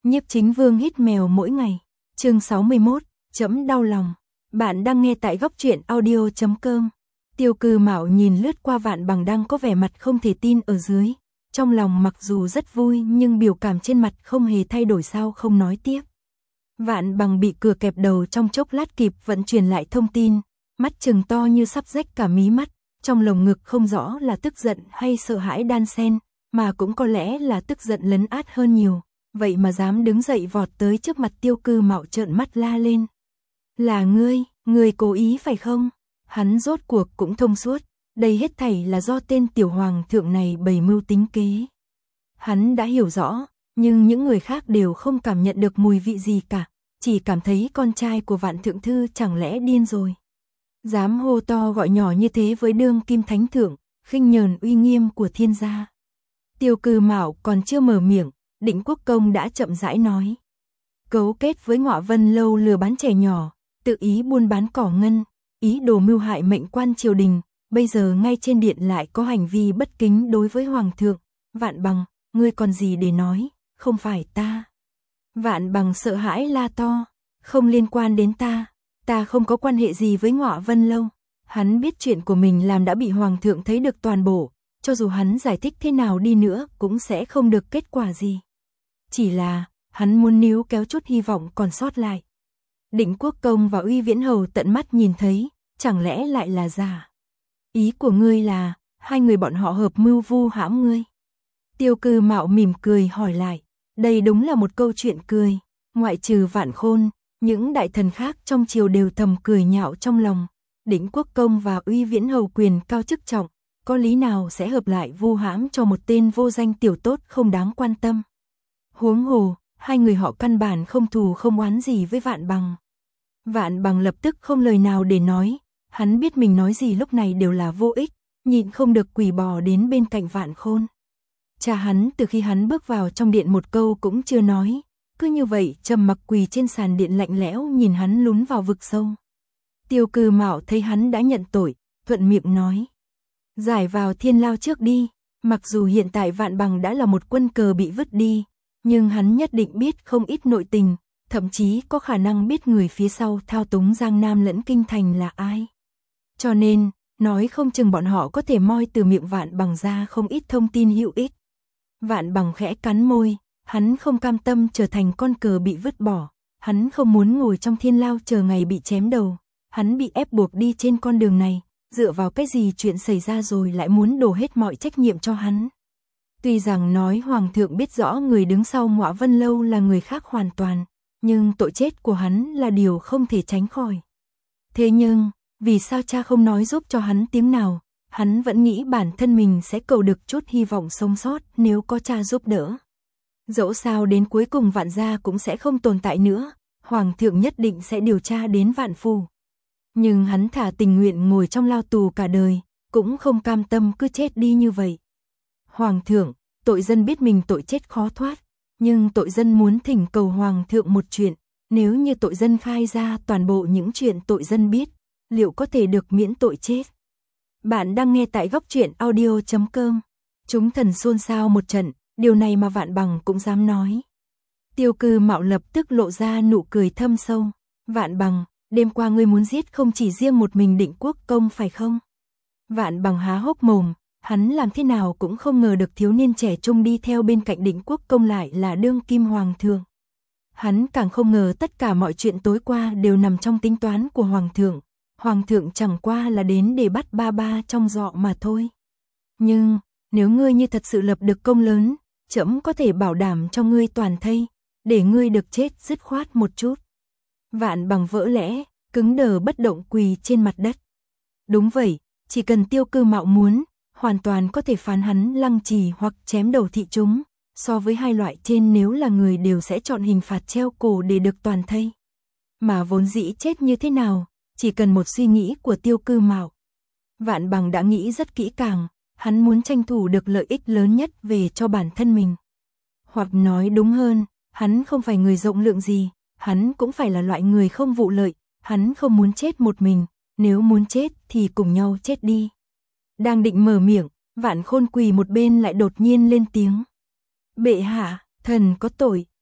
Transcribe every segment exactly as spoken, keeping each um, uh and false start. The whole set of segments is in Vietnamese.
Nhiếp Chính Vương hít mèo mỗi ngày. Chương sáu mươi mốt, chấm đau lòng. Bạn đang nghe tại góc truyện audio chấm com. Tiêu Cư Mạo nhìn lướt qua Vạn Bằng đang có vẻ mặt không thể tin ở dưới. Trong lòng mặc dù rất vui nhưng biểu cảm trên mặt không hề thay đổi, sao không nói tiếp. Vạn Bằng bị cửa kẹp đầu trong chốc lát kịp vận chuyển lại thông tin. Mắt trừng to như sắp rách cả mí mắt. Trong lồng ngực không rõ là tức giận hay sợ hãi đan xen, mà cũng có lẽ là tức giận lấn át hơn nhiều. Vậy mà dám đứng dậy vọt tới trước mặt Tiêu Cư Mạo trợn mắt la lên. Là ngươi, ngươi cố ý phải không? Hắn rốt cuộc cũng thông suốt, đây hết thảy là do tên tiểu hoàng thượng này bày mưu tính kế. Hắn đã hiểu rõ, nhưng những người khác đều không cảm nhận được mùi vị gì cả, chỉ cảm thấy con trai của Vạn Thượng Thư chẳng lẽ điên rồi. Dám hô to gọi nhỏ như thế với đương kim thánh thượng, khinh nhờn uy nghiêm của thiên gia. Tiêu Cư Mạo còn chưa mở miệng, Định Quốc Công đã chậm rãi nói. Cấu kết với Ngọa Vân Lâu lừa bán trẻ nhỏ, tự ý buôn bán cỏ ngân, ý đồ mưu hại mệnh quan triều đình, bây giờ ngay trên điện lại có hành vi bất kính đối với Hoàng thượng. Vạn Bằng, ngươi còn gì để nói, không phải ta. Vạn Bằng sợ hãi la to, không liên quan đến ta, ta không có quan hệ gì với Ngọa Vân Lâu. Hắn biết chuyện của mình làm đã bị Hoàng thượng thấy được toàn bộ, cho dù hắn giải thích thế nào đi nữa cũng sẽ không được kết quả gì. Chỉ là, hắn muốn níu kéo chút hy vọng còn sót lại. Định Quốc Công và Uy Viễn Hầu tận mắt nhìn thấy, chẳng lẽ lại là giả? Ý của ngươi là, hai người bọn họ hợp mưu vu hãm ngươi. Tiêu Cư Mạo mỉm cười hỏi lại, đây đúng là một câu chuyện cười, ngoại trừ Vạn Khôn, những đại thần khác trong triều đều thầm cười nhạo trong lòng. Định Quốc Công và Uy Viễn Hầu quyền cao chức trọng, có lý nào sẽ hợp lại vu hãm cho một tên vô danh tiểu tốt không đáng quan tâm. Huống hồ, hai người họ căn bản không thù không oán gì với Vạn Bằng. Vạn Bằng lập tức không lời nào để nói, hắn biết mình nói gì lúc này đều là vô ích, nhịn không được quỳ bò đến bên cạnh Vạn Khôn. Cha hắn từ khi hắn bước vào trong điện một câu cũng chưa nói, cứ như vậy trầm mặc quỳ trên sàn điện lạnh lẽo nhìn hắn lún vào vực sâu. Tiêu Cư Mạo thấy hắn đã nhận tội, thuận miệng nói. Giải vào thiên lao trước đi, mặc dù hiện tại Vạn Bằng đã là một quân cờ bị vứt đi, nhưng hắn nhất định biết không ít nội tình, thậm chí có khả năng biết người phía sau thao túng Giang Nam lẫn Kinh Thành là ai. Cho nên, nói không chừng bọn họ có thể moi từ miệng Vạn Bằng ra không ít thông tin hữu ích. Vạn Bằng khẽ cắn môi, hắn không cam tâm trở thành con cờ bị vứt bỏ, hắn không muốn ngồi trong thiên lao chờ ngày bị chém đầu, hắn bị ép buộc đi trên con đường này, dựa vào cái gì chuyện xảy ra rồi lại muốn đổ hết mọi trách nhiệm cho hắn. Tuy rằng nói Hoàng thượng biết rõ người đứng sau Ngọa Vân Lâu là người khác hoàn toàn, nhưng tội chết của hắn là điều không thể tránh khỏi. Thế nhưng, vì sao cha không nói giúp cho hắn tiếng nào, hắn vẫn nghĩ bản thân mình sẽ cầu được chút hy vọng sống sót nếu có cha giúp đỡ. Dẫu sao đến cuối cùng Vạn gia cũng sẽ không tồn tại nữa, Hoàng thượng nhất định sẽ điều tra đến Vạn Phủ. Nhưng hắn thà tình nguyện ngồi trong lao tù cả đời, cũng không cam tâm cứ chết đi như vậy. Hoàng thượng, tội dân biết mình tội chết khó thoát, nhưng tội dân muốn thỉnh cầu Hoàng thượng một chuyện, nếu như tội dân khai ra toàn bộ những chuyện tội dân biết, liệu có thể được miễn tội chết? Bạn đang nghe tại góc truyện audio chấm com. Chúng thần xôn xao một trận, điều này mà Vạn Bằng cũng dám nói. Tiêu Cư Mạo lập tức lộ ra nụ cười thâm sâu. Vạn Bằng, đêm qua ngươi muốn giết không chỉ riêng một mình Định Quốc Công phải không? Vạn Bằng há hốc mồm, hắn làm thế nào cũng không ngờ được thiếu niên trẻ trung đi theo bên cạnh Định Quốc Công lại là đương kim hoàng thượng. Hắn càng không ngờ tất cả mọi chuyện tối qua đều nằm trong tính toán của Hoàng thượng. Hoàng thượng chẳng qua là đến để bắt ba ba trong dọ mà thôi. Nhưng, nếu ngươi như thật sự lập được công lớn, trẫm có thể bảo đảm cho ngươi toàn thây, để ngươi được chết dứt khoát một chút. Vạn Bằng vỡ lẽ, cứng đờ bất động quỳ trên mặt đất. Đúng vậy, chỉ cần Tiêu Cư Mạo muốn, hoàn toàn có thể phán hắn lăng trì hoặc chém đầu thị chúng. So với hai loại trên nếu là người đều sẽ chọn hình phạt treo cổ để được toàn thây. Mà vốn dĩ chết như thế nào, chỉ cần một suy nghĩ của Tiêu Cư Mạo. Vạn Bằng đã nghĩ rất kỹ càng, hắn muốn tranh thủ được lợi ích lớn nhất về cho bản thân mình. Hoặc nói đúng hơn, hắn không phải người rộng lượng gì, hắn cũng phải là loại người không vụ lợi, hắn không muốn chết một mình, nếu muốn chết thì cùng nhau chết đi. Đang định mở miệng, Vạn Khôn quỳ một bên lại đột nhiên lên tiếng. Bệ hạ, thần có tội,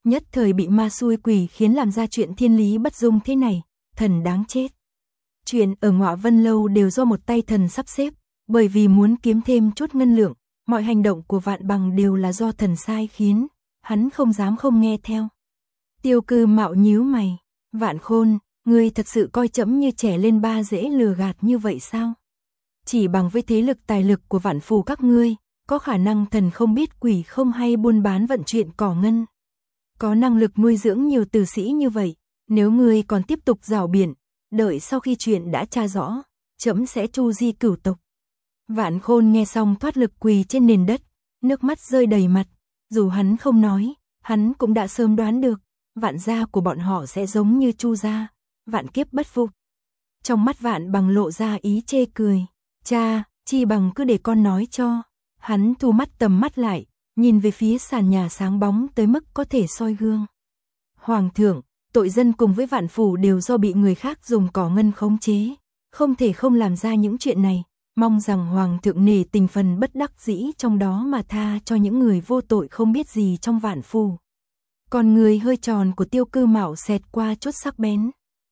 nhất thời bị ma xui quỷ khiến làm ra chuyện thiên lý bất dung thế này, thần đáng chết. Chuyện ở Ngọa Vân Lâu đều do một tay thần sắp xếp, bởi vì muốn kiếm thêm chút ngân lượng, mọi hành động của Vạn Bằng đều là do thần sai khiến, hắn không dám không nghe theo. Tiêu Cư Mạo nhíu mày, Vạn Khôn, ngươi thật sự coi trẫm như trẻ lên ba dễ lừa gạt như vậy sao? Chỉ bằng với thế lực tài lực của Vạn Phù các ngươi, có khả năng thần không biết quỷ không hay buôn bán vận chuyển cỏ ngân. Có năng lực nuôi dưỡng nhiều tử sĩ như vậy, nếu ngươi còn tiếp tục rảo biện, đợi sau khi chuyện đã tra rõ, trẫm sẽ tru di cửu tộc. Vạn Khôn nghe xong thoát lực quỳ trên nền đất, nước mắt rơi đầy mặt, dù hắn không nói, hắn cũng đã sớm đoán được, Vạn gia của bọn họ sẽ giống như Chu gia, vạn kiếp bất phục. Trong mắt Vạn Bằng lộ ra ý chê cười, cha, chi bằng cứ để con nói cho. Hắn thu mắt tầm mắt lại, nhìn về phía sàn nhà sáng bóng tới mức có thể soi gương. Hoàng thượng, tội dân cùng với Vạn Phủ đều do bị người khác dùng cỏ ngân khống chế, không thể không làm ra những chuyện này, mong rằng Hoàng thượng nể tình phần bất đắc dĩ trong đó mà tha cho những người vô tội không biết gì trong Vạn Phủ. Còn người hơi tròn của Tiêu Cư Mạo xẹt qua chút sắc bén.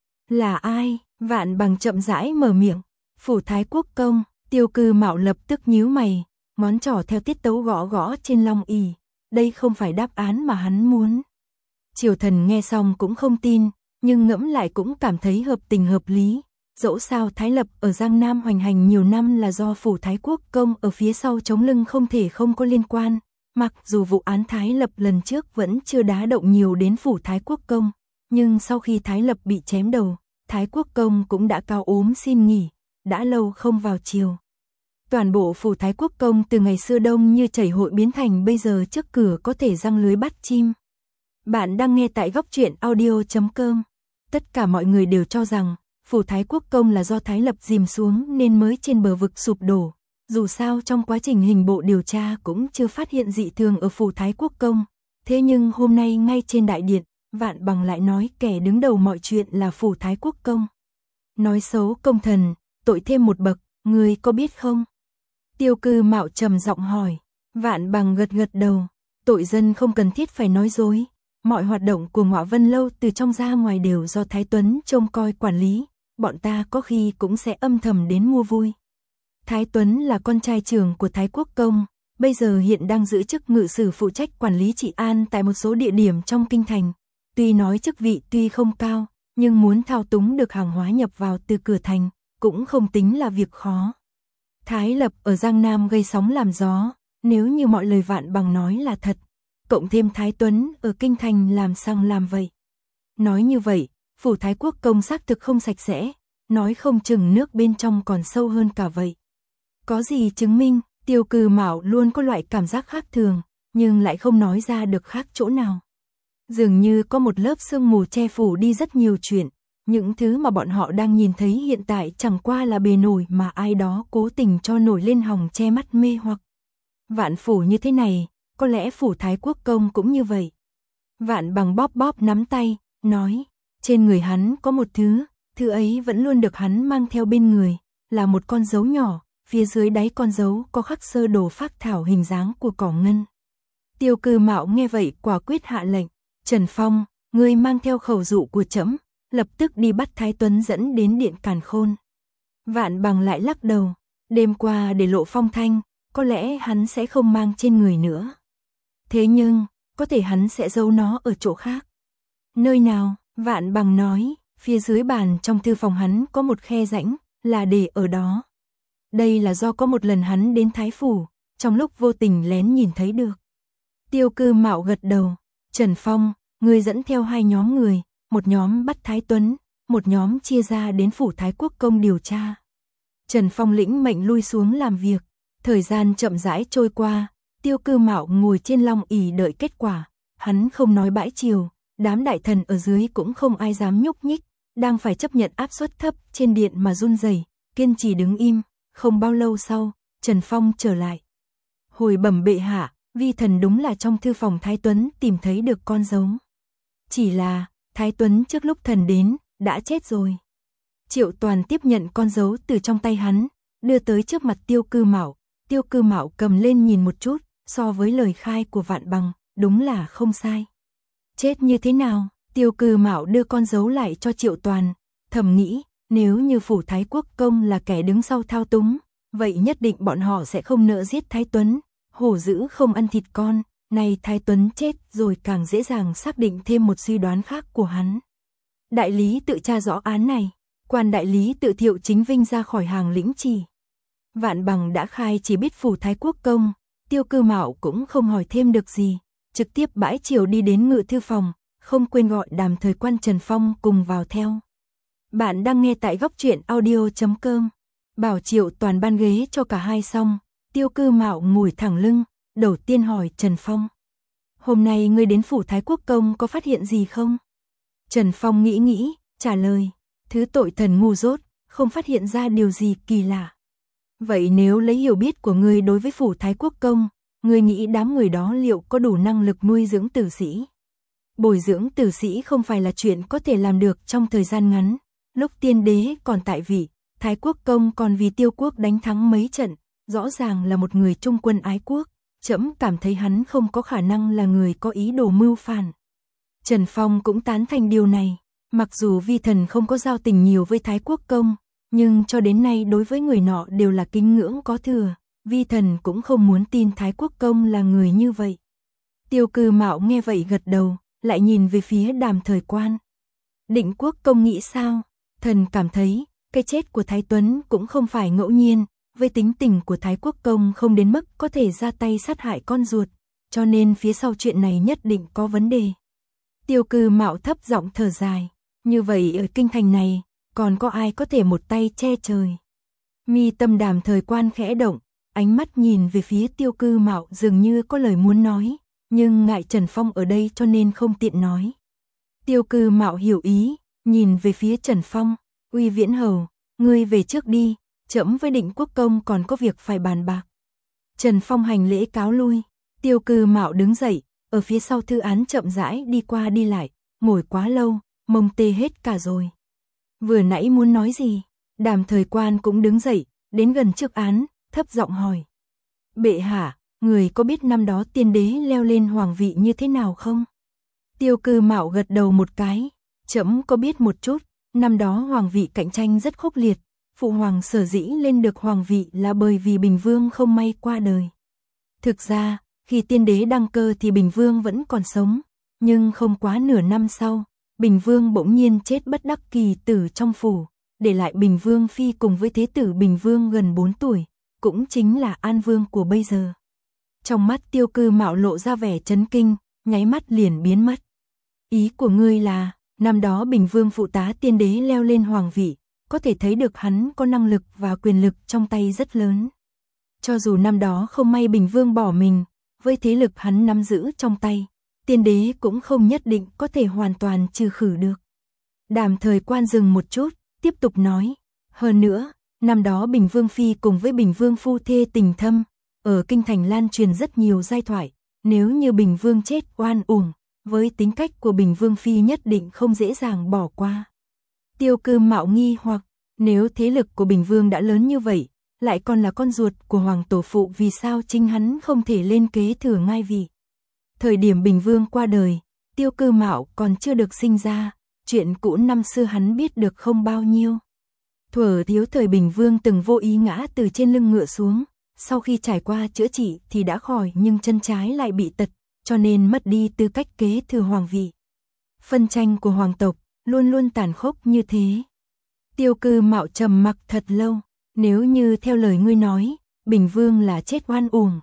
Là ai? Vạn Bằng chậm rãi mở miệng. Phủ Thái Quốc công. Tiêu Cư Mạo lập tức nhíu mày, ngón trỏ theo tiết tấu gõ gõ trên long ỷ. Đây không phải đáp án mà hắn muốn. Triều thần nghe xong cũng không tin, nhưng ngẫm lại cũng cảm thấy hợp tình hợp lý. Dẫu sao Thái Lập ở Giang Nam hoành hành nhiều năm là do Phủ Thái Quốc công ở phía sau chống lưng không thể không có liên quan. Mặc dù vụ án Thái Lập lần trước vẫn chưa đá động nhiều đến Phủ Thái Quốc công, nhưng sau khi Thái Lập bị chém đầu, Thái Quốc công cũng đã cao ốm xin nghỉ, đã lâu không vào triều. Toàn bộ Phủ Thái Quốc công từ ngày xưa đông như chảy hội biến thành bây giờ trước cửa có thể răng lưới bắt chim. Bạn đang nghe tại góc truyện audio chấm com. Tất cả mọi người đều cho rằng Phủ Thái Quốc công là do Thái Lập dìm xuống nên mới trên bờ vực sụp đổ. Dù sao trong quá trình hình bộ điều tra cũng chưa phát hiện dị thường ở Phủ Thái Quốc công. Thế nhưng hôm nay ngay trên đại điện, Vạn Bằng lại nói kẻ đứng đầu mọi chuyện là Phủ Thái Quốc công. Nói xấu công thần, tội thêm một bậc, ngươi có biết không? Tiêu Cư Mạo trầm giọng hỏi. Vạn Bằng gật gật đầu. Tội dân không cần thiết phải nói dối. Mọi hoạt động của Ngọa Vân Lâu từ trong ra ngoài đều do Thái Tuấn trông coi quản lý. Bọn ta có khi cũng sẽ âm thầm đến mua vui. Thái Tuấn là con trai trưởng của Thái Quốc công, bây giờ hiện đang giữ chức ngự sử phụ trách quản lý trị an tại một số địa điểm trong kinh thành. Tuy nói chức vị tuy không cao, nhưng muốn thao túng được hàng hóa nhập vào từ cửa thành, cũng không tính là việc khó. Thái Lập ở Giang Nam gây sóng làm gió, nếu như mọi lời Vạn Bằng nói là thật, cộng thêm Thái Tuấn ở kinh thành làm sang làm vậy. Nói như vậy, Phủ Thái Quốc công xác thực không sạch sẽ, nói không chừng nước bên trong còn sâu hơn cả vậy. Có gì chứng minh? Tiêu Cư Mạo luôn có loại cảm giác khác thường, nhưng lại không nói ra được khác chỗ nào. Dường như có một lớp sương mù che phủ đi rất nhiều chuyện, những thứ mà bọn họ đang nhìn thấy hiện tại chẳng qua là bề nổi mà ai đó cố tình cho nổi lên hòng che mắt mê hoặc. Vạn Phủ như thế này, có lẽ Phủ Thái Quốc công cũng như vậy. Vạn Bằng bóp bóp nắm tay, nói, trên người hắn có một thứ, thứ ấy vẫn luôn được hắn mang theo bên người, là một con dấu nhỏ. Phía dưới đáy con dấu có khắc sơ đồ phác thảo hình dáng của cỏ ngân. Tiêu Cư Mạo nghe vậy quả quyết hạ lệnh. Trần Phong, ngươi mang theo khẩu dụ của trẫm, lập tức đi bắt Thái Tuấn dẫn đến điện Càn Khôn. Vạn Bằng lại lắc đầu. Đêm qua để lộ phong thanh, có lẽ hắn sẽ không mang trên người nữa. Thế nhưng, có thể hắn sẽ giấu nó ở chỗ khác. Nơi nào? Vạn Bằng nói, phía dưới bàn trong thư phòng hắn có một khe rãnh, là để ở đó. Đây là do có một lần hắn đến Thái Phủ, trong lúc vô tình lén nhìn thấy được. Tiêu Cư Mạo gật đầu. Trần Phong, ngươi dẫn theo hai nhóm người, một nhóm bắt Thái Tuấn, một nhóm chia ra đến Phủ Thái Quốc công điều tra. Trần Phong lĩnh mệnh lui xuống làm việc. Thời gian chậm rãi trôi qua, Tiêu Cư Mạo ngồi trên long ỷ đợi kết quả. Hắn không nói bãi chiều, đám đại thần ở dưới cũng không ai dám nhúc nhích, đang phải chấp nhận áp suất thấp trên điện mà run rẩy, kiên trì đứng im. Không bao lâu sau, Trần Phong trở lại. Hồi bẩm bệ hạ, vi thần đúng là trong thư phòng Thái Tuấn tìm thấy được con dấu. Chỉ là, Thái Tuấn trước lúc thần đến, đã chết rồi. Triệu Toàn tiếp nhận con dấu từ trong tay hắn, đưa tới trước mặt Tiêu Cư Mạo. Tiêu Cư Mạo cầm lên nhìn một chút, so với lời khai của Vạn Bằng, đúng là không sai. Chết như thế nào? Tiêu Cư Mạo đưa con dấu lại cho Triệu Toàn, thầm nghĩ, nếu như phủ Thái Quốc công là kẻ đứng sau thao túng, vậy nhất định bọn họ sẽ không nỡ giết Thái Tuấn, hổ dữ không ăn thịt con, này Thái Tuấn chết rồi càng dễ dàng xác định thêm một suy đoán khác của hắn. Đại lý tự tra rõ án này, quan đại lý tự Thiệu Chính Vinh ra khỏi hàng lĩnh trì. Vạn Bằng đã khai chỉ biết phủ Thái Quốc công, Tiêu Cư Mạo cũng không hỏi thêm được gì, trực tiếp bãi triều đi đến ngự thư phòng, không quên gọi Đàm Thời Quan Trần Phong cùng vào theo. Bạn đang nghe tại góc truyện audio chấm com. Bảo Triệu Toàn ban ghế cho cả hai xong, Tiêu Cư Mạo ngồi thẳng lưng, đầu tiên hỏi Trần Phong. Hôm nay ngươi đến phủ Thái Quốc công có phát hiện gì không? Trần Phong nghĩ nghĩ, trả lời, thứ tội thần ngu dốt, không phát hiện ra điều gì kỳ lạ. Vậy nếu lấy hiểu biết của ngươi đối với phủ Thái Quốc công, ngươi nghĩ đám người đó liệu có đủ năng lực nuôi dưỡng tử sĩ? Bồi dưỡng tử sĩ không phải là chuyện có thể làm được trong thời gian ngắn. Lúc tiên đế còn tại vị, Thái Quốc công còn vì Tiêu quốc đánh thắng mấy trận, rõ ràng là một người trung quân ái quốc, trẫm cảm thấy hắn không có khả năng là người có ý đồ mưu phản. Trần Phong cũng tán thành điều này, mặc dù vi thần không có giao tình nhiều với Thái Quốc công, nhưng cho đến nay đối với người nọ đều là kính ngưỡng có thừa, vi thần cũng không muốn tin Thái Quốc công là người như vậy. Tiêu Cư Mạo nghe vậy gật đầu, lại nhìn về phía Đàm Thời Quan. Định Quốc công nghĩ sao? Thần cảm thấy, cái chết của Thái Tuấn cũng không phải ngẫu nhiên, với tính tình của Thái Quốc công không đến mức có thể ra tay sát hại con ruột, cho nên phía sau chuyện này nhất định có vấn đề. Tiêu Cư Mạo thấp giọng thở dài, như vậy ở kinh thành này, còn có ai có thể một tay che trời? Mi tâm Đàm Thời Quan khẽ động, ánh mắt nhìn về phía Tiêu Cư Mạo dường như có lời muốn nói, nhưng ngại Trần Phong ở đây cho nên không tiện nói. Tiêu Cư Mạo hiểu ý, nhìn về phía Trần Phong, Uy Viễn Hầu, ngươi về trước đi, trẫm với Định Quốc công còn có việc phải bàn bạc. Trần Phong hành lễ cáo lui, Tiêu Cư Mạo đứng dậy, ở phía sau thư án chậm rãi đi qua đi lại, ngồi quá lâu, mông tê hết cả rồi. Vừa nãy muốn nói gì? Đàm Thời Quan cũng đứng dậy, đến gần trước án, thấp giọng hỏi. Bệ hạ, người có biết năm đó tiên đế leo lên hoàng vị như thế nào không? Tiêu Cư Mạo gật đầu một cái, trẫm có biết một chút, năm đó hoàng vị cạnh tranh rất khốc liệt, phụ hoàng sở dĩ lên được hoàng vị là bởi vì Bình Vương không may qua đời. Thực ra, khi tiên đế đăng cơ thì Bình Vương vẫn còn sống, nhưng không quá nửa năm sau, Bình Vương bỗng nhiên chết bất đắc kỳ tử trong phủ, để lại Bình Vương phi cùng với thế tử Bình Vương gần bốn tuổi, cũng chính là An Vương của bây giờ. Trong mắt Tiêu Cư Mạo lộ ra vẻ chấn kinh, nháy mắt liền biến mất. Ý của ngươi là, năm đó Bình Vương phụ tá tiên đế leo lên hoàng vị, có thể thấy được hắn có năng lực và quyền lực trong tay rất lớn. Cho dù năm đó không may Bình Vương bỏ mình, với thế lực hắn nắm giữ trong tay, tiên đế cũng không nhất định có thể hoàn toàn trừ khử được. Đàm Thời Quan dừng một chút, tiếp tục nói, hơn nữa, năm đó Bình Vương phi cùng với Bình Vương phu thê tình thâm, ở kinh thành lan truyền rất nhiều giai thoại, nếu như Bình Vương chết oan uổng, với tính cách của Bình Vương phi nhất định không dễ dàng bỏ qua. Tiêu Cư Mạo nghi hoặc, nếu thế lực của Bình Vương đã lớn như vậy, lại còn là con ruột của hoàng tổ phụ, vì sao chính hắn không thể lên kế thừa ngai vị? Thời điểm Bình Vương qua đời, Tiêu Cư Mạo còn chưa được sinh ra, chuyện cũ năm xưa hắn biết được không bao nhiêu. Thuở thiếu thời Bình Vương từng vô ý ngã từ trên lưng ngựa xuống, sau khi trải qua chữa trị thì đã khỏi, nhưng chân trái lại bị tật, cho nên mất đi tư cách kế thừa hoàng vị. Phân tranh của hoàng tộc luôn luôn tàn khốc như thế. Tiêu Cư Mạo trầm mặc thật lâu, nếu như theo lời ngươi nói, Bình Vương là chết oan uổng.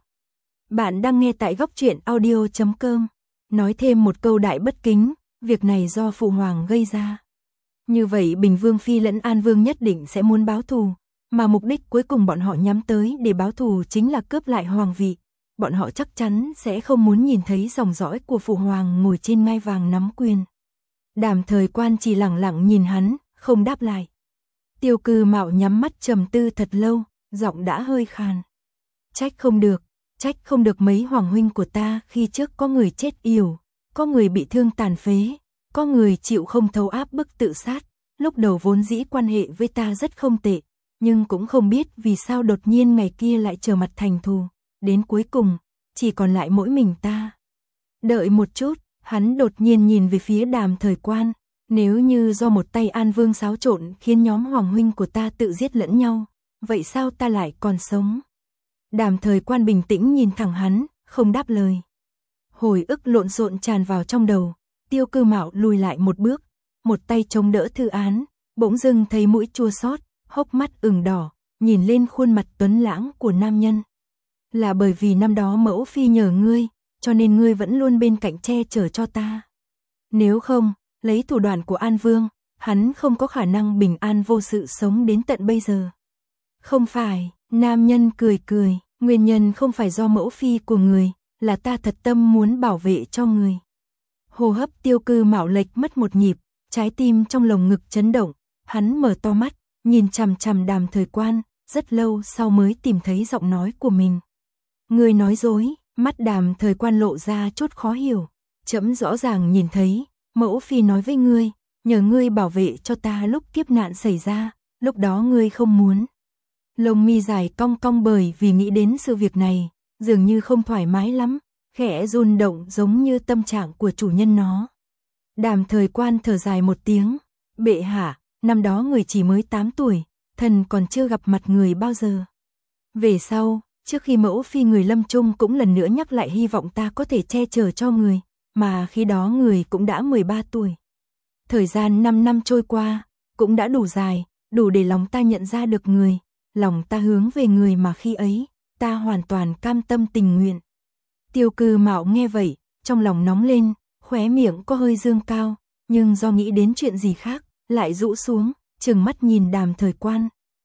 Bạn đang nghe tại góc truyện audio chấm com. Nói thêm một câu đại bất kính, việc này do phụ hoàng gây ra. Như vậy Bình Vương phi lẫn An Vương nhất định sẽ muốn báo thù, mà mục đích cuối cùng bọn họ nhắm tới để báo thù chính là cướp lại hoàng vị. Bọn họ chắc chắn sẽ không muốn nhìn thấy dòng dõi của phụ hoàng ngồi trên ngai vàng nắm quyền. Đàm Thời Quan chỉ lặng lặng nhìn hắn, không đáp lại. Tiêu Cư Mạo nhắm mắt trầm tư thật lâu, giọng đã hơi khàn. Trách không được, trách không được mấy hoàng huynh của ta, khi trước có người chết yểu, có người bị thương tàn phế, có người chịu không thấu áp bức tự sát. Lúc đầu vốn dĩ quan hệ với ta rất không tệ, nhưng cũng không biết vì sao đột nhiên ngày kia lại trở mặt thành thù, đến cuối cùng chỉ còn lại mỗi mình ta. Đợi một chút, Hắn đột nhiên nhìn về phía Đàm Thời Quan, nếu như do một tay An Vương xáo trộn khiến nhóm hoàng huynh của ta tự giết lẫn nhau, vậy sao ta lại còn sống? Đàm Thời Quan bình tĩnh nhìn thẳng hắn, không đáp lời. Hồi ức lộn xộn tràn vào trong đầu, Tiêu Cư Mạo lùi lại một bước, một tay chống đỡ thư án, bỗng dưng thấy mũi chua xót, hốc mắt ửng đỏ, nhìn lên khuôn mặt tuấn lãng của nam nhân. Là bởi vì năm đó mẫu phi nhờ ngươi, cho nên ngươi vẫn luôn bên cạnh che chở cho ta. Nếu không, lấy thủ đoạn của An Vương, hắn không có khả năng bình an vô sự sống đến tận bây giờ. Không phải, nam nhân cười cười, nguyên nhân không phải do mẫu phi của người, là ta thật tâm muốn bảo vệ cho người. Hô hấp Tiêu Cư Mạo lệch mất một nhịp, trái tim trong lồng ngực chấn động, hắn mở to mắt, nhìn chằm chằm Đàm Thời Quan, rất lâu sau mới tìm thấy giọng nói của mình. Ngươi nói dối, mắt Đàm Thời Quan lộ ra chút khó hiểu, trẫm rõ ràng nhìn thấy, mẫu phi nói với ngươi, nhờ ngươi bảo vệ cho ta lúc kiếp nạn xảy ra, lúc đó ngươi không muốn. Lông mi dài cong cong bởi vì nghĩ đến sự việc này, dường như không thoải mái lắm, khẽ run động giống như tâm trạng của chủ nhân nó. Đàm Thời Quan thở dài một tiếng, bệ hạ, năm đó người chỉ mới tám tuổi, thần còn chưa gặp mặt người bao giờ. Về sau, trước khi mẫu phi người lâm chung cũng lần nữa nhắc lại hy vọng ta có thể che chở cho người, mà khi đó người cũng đã mười ba tuổi. Thời gian năm năm trôi qua, cũng đã đủ dài, đủ để lòng ta nhận ra được người, lòng ta hướng về người mà khi ấy, ta hoàn toàn cam tâm tình nguyện. Tiêu Cư Mạo nghe vậy, trong lòng nóng lên, khóe miệng có hơi dương cao, nhưng do nghĩ đến chuyện gì khác, lại rũ xuống, trừng mắt nhìn Đàm Thời Quan.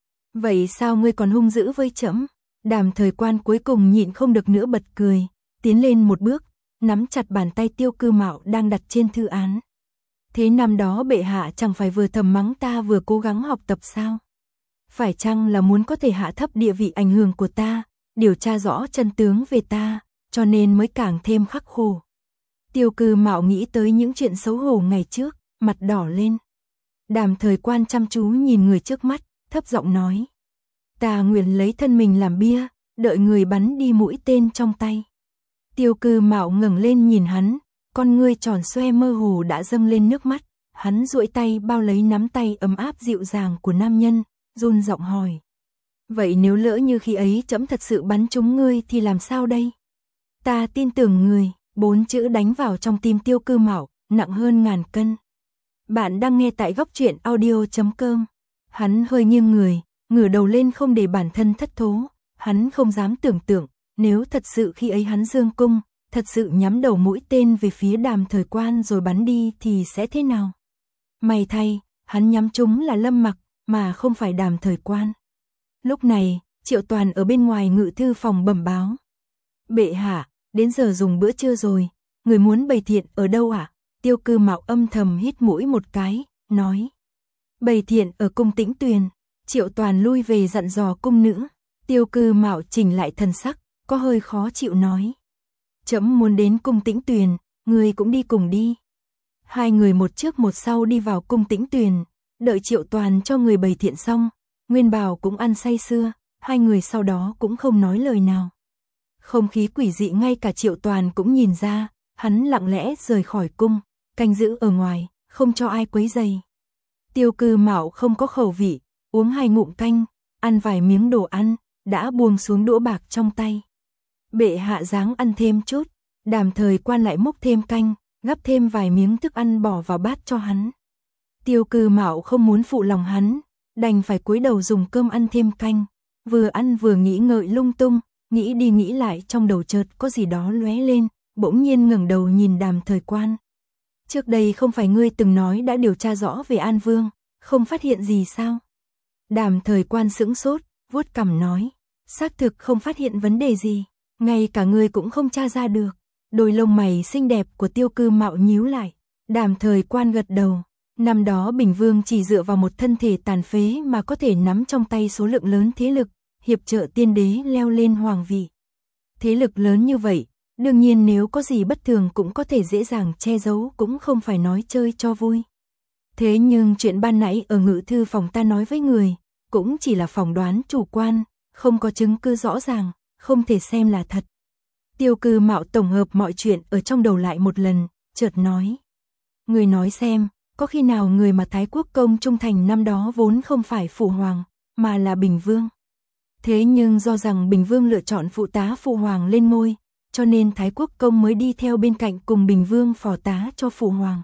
Vậy sao ngươi còn hung dữ với trẫm? Đàm Thời Quan cuối cùng nhịn không được nữa bật cười, tiến lên một bước, nắm chặt bàn tay Tiêu Cư Mạo đang đặt trên thư án. Thế năm đó bệ hạ chẳng phải vừa thầm mắng ta vừa cố gắng học tập sao? Phải chăng là muốn có thể hạ thấp địa vị ảnh hưởng của ta, điều tra rõ chân tướng về ta, cho nên mới càng thêm khắc khổ. Tiêu Cư Mạo nghĩ tới những chuyện xấu hổ ngày trước, mặt đỏ lên. Đàm Thời Quan chăm chú nhìn người trước mắt, thấp giọng nói. Ta nguyện lấy thân mình làm bia, đợi người bắn đi mũi tên trong tay. Tiêu Cư Mạo ngẩng lên nhìn hắn, con ngươi tròn xoe mơ hồ đã dâng lên nước mắt. Hắn duỗi tay bao lấy nắm tay ấm áp dịu dàng của nam nhân, run giọng hỏi. Vậy nếu lỡ như khi ấy trẫm thật sự bắn trúng ngươi thì làm sao đây? Ta tin tưởng người, bốn chữ đánh vào trong tim Tiêu Cư Mạo, nặng hơn ngàn cân. Bạn đang nghe tại góc truyện audio chấm com. Hắn hơi nghiêng người, ngửa đầu lên không để bản thân thất thố. Hắn không dám tưởng tượng, nếu thật sự khi ấy hắn dương cung, thật sự nhắm đầu mũi tên về phía Đàm Thời Quan rồi bắn đi thì sẽ thế nào? May thay, hắn nhắm trúng là Lâm Mặc, mà không phải Đàm Thời Quan. Lúc này, Triệu Toàn ở bên ngoài ngự thư phòng bẩm báo. Bệ hạ, đến giờ dùng bữa trưa rồi, người muốn bày thiện ở đâu ạ? À? Tiêu Cư Mạo âm thầm hít mũi một cái, nói. Bày thiện ở cung Tĩnh Tuyền. Triệu Toàn lui về dặn dò cung nữ. Tiêu Cư Mạo chỉnh lại thần sắc, có hơi khó chịu nói. Trẫm muốn đến cung Tĩnh Tuyền, người cũng đi cùng đi. Hai người một trước một sau đi vào cung Tĩnh Tuyền, đợi Triệu Toàn cho người bày thiện xong, Nguyên Bảo cũng ăn say sưa, hai người sau đó cũng không nói lời nào. Không khí quỷ dị ngay cả Triệu Toàn cũng nhìn ra, hắn lặng lẽ rời khỏi cung, canh giữ ở ngoài, không cho ai quấy rầy. Tiêu Cư Mạo không có khẩu vị, uống hai ngụm canh, ăn vài miếng đồ ăn, đã buông xuống đũa bạc trong tay. Bệ hạ dáng ăn thêm chút, Đàm Thời Quan lại múc thêm canh, gắp thêm vài miếng thức ăn bỏ vào bát cho hắn. Tiêu Cư Mạo không muốn phụ lòng hắn, đành phải cúi đầu dùng cơm ăn thêm canh, vừa ăn vừa nghĩ ngợi lung tung, nghĩ đi nghĩ lại trong đầu chợt có gì đó lóe lên, bỗng nhiên ngẩng đầu nhìn Đàm Thời Quan. Trước đây không phải ngươi từng nói đã điều tra rõ về An Vương, không phát hiện gì sao? Đàm Thời Quan sững sốt, vuốt cằm nói, xác thực không phát hiện vấn đề gì, ngay cả ngươi cũng không tra ra được. Đôi lông mày xinh đẹp của Tiêu Cư Mạo nhíu lại. Đàm Thời Quan gật đầu. Năm đó Bình Vương chỉ dựa vào một thân thể tàn phế mà có thể nắm trong tay số lượng lớn thế lực, hiệp trợ tiên đế leo lên hoàng vị. Thế lực lớn như vậy, đương nhiên nếu có gì bất thường cũng có thể dễ dàng che giấu, cũng không phải nói chơi cho vui. Thế nhưng chuyện ban nãy ở ngự thư phòng ta nói với người, cũng chỉ là phỏng đoán chủ quan, không có chứng cứ rõ ràng, không thể xem là thật. Tiêu Cư Mạo tổng hợp mọi chuyện ở trong đầu lại một lần, chợt nói. Người nói xem, có khi nào người mà Thái Quốc công trung thành năm đó vốn không phải phụ hoàng, mà là Bình Vương. Thế nhưng do rằng Bình Vương lựa chọn phụ tá phụ hoàng lên ngôi, cho nên Thái Quốc công mới đi theo bên cạnh cùng Bình Vương phò tá cho phụ hoàng.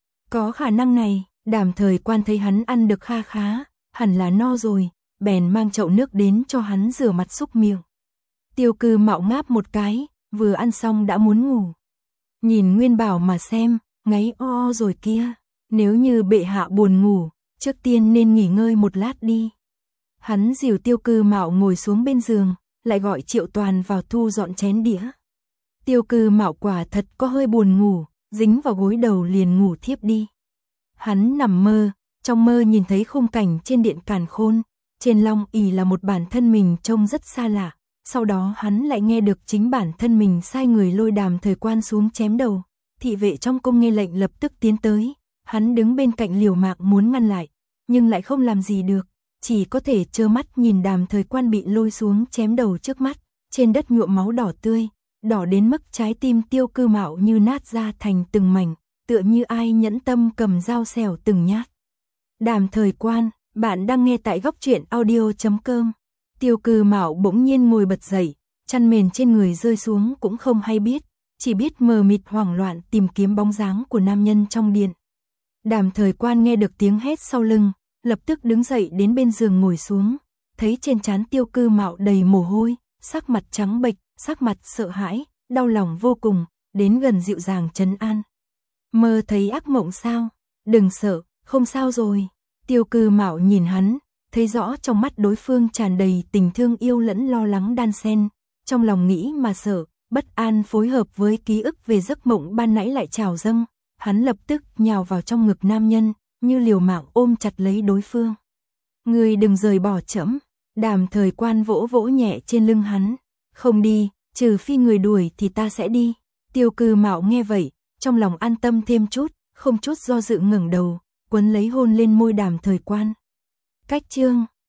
Có khả năng này, Đàm Thời Quan thấy hắn ăn được kha khá, hẳn là no rồi, bèn mang chậu nước đến cho hắn rửa mặt súc miệng. Tiêu Cư Mạo ngáp một cái, vừa ăn xong đã muốn ngủ. Nhìn Nguyên Bảo mà xem, ngáy o o rồi kia, nếu như bệ hạ buồn ngủ, trước tiên nên nghỉ ngơi một lát đi. Hắn dìu Tiêu Cư Mạo ngồi xuống bên giường, lại gọi Triệu Toàn vào thu dọn chén đĩa. Tiêu Cư Mạo quả thật có hơi buồn ngủ, dính vào gối đầu liền ngủ thiếp đi. Hắn nằm mơ, trong mơ nhìn thấy khung cảnh trên điện Càn Khôn, trên long ỷ là một bản thân mình trông rất xa lạ. Sau đó hắn lại nghe được chính bản thân mình sai người lôi Đàm Thời Quan xuống chém đầu. Thị vệ trong cung nghe lệnh lập tức tiến tới, hắn đứng bên cạnh liều mạng muốn ngăn lại, nhưng lại không làm gì được, chỉ có thể trơ mắt nhìn Đàm Thời Quan bị lôi xuống chém đầu trước mắt, trên đất nhuộm máu đỏ tươi, đỏ đến mức trái tim Tiêu Cư Mạo như nát ra thành từng mảnh, tựa như ai nhẫn tâm cầm dao xẻo từng nhát. Đàm Thời Quan, bạn đang nghe tại góc truyện audio chấm com. Tiêu Cư Mạo bỗng nhiên ngồi bật dậy, chăn mền trên người rơi xuống cũng không hay biết, chỉ biết mờ mịt hoảng loạn tìm kiếm bóng dáng của nam nhân trong điện. Đàm Thời Quan nghe được tiếng hét sau lưng, lập tức đứng dậy đến bên giường ngồi xuống, thấy trên trán Tiêu Cư Mạo đầy mồ hôi, sắc mặt trắng bệch, sắc mặt sợ hãi, đau lòng vô cùng, đến gần dịu dàng trấn an. Mơ thấy ác mộng sao? Đừng sợ, không sao rồi. Tiêu Cư Mạo nhìn hắn, thấy rõ trong mắt đối phương tràn đầy tình thương yêu lẫn lo lắng đan xen, trong lòng nghĩ mà sợ, bất an phối hợp với ký ức về giấc mộng ban nãy lại trào dâng, hắn lập tức nhào vào trong ngực nam nhân, như liều mạng ôm chặt lấy đối phương. Người đừng rời bỏ trẫm. Đàm Thời Quan vỗ vỗ nhẹ trên lưng hắn, không đi, trừ phi người đuổi thì ta sẽ đi. Tiêu Cư Mạo nghe vậy, trong lòng an tâm thêm chút, không chút do dự ngẩng đầu, quấn lấy hôn lên môi Đàm Thời Quan. Cách chương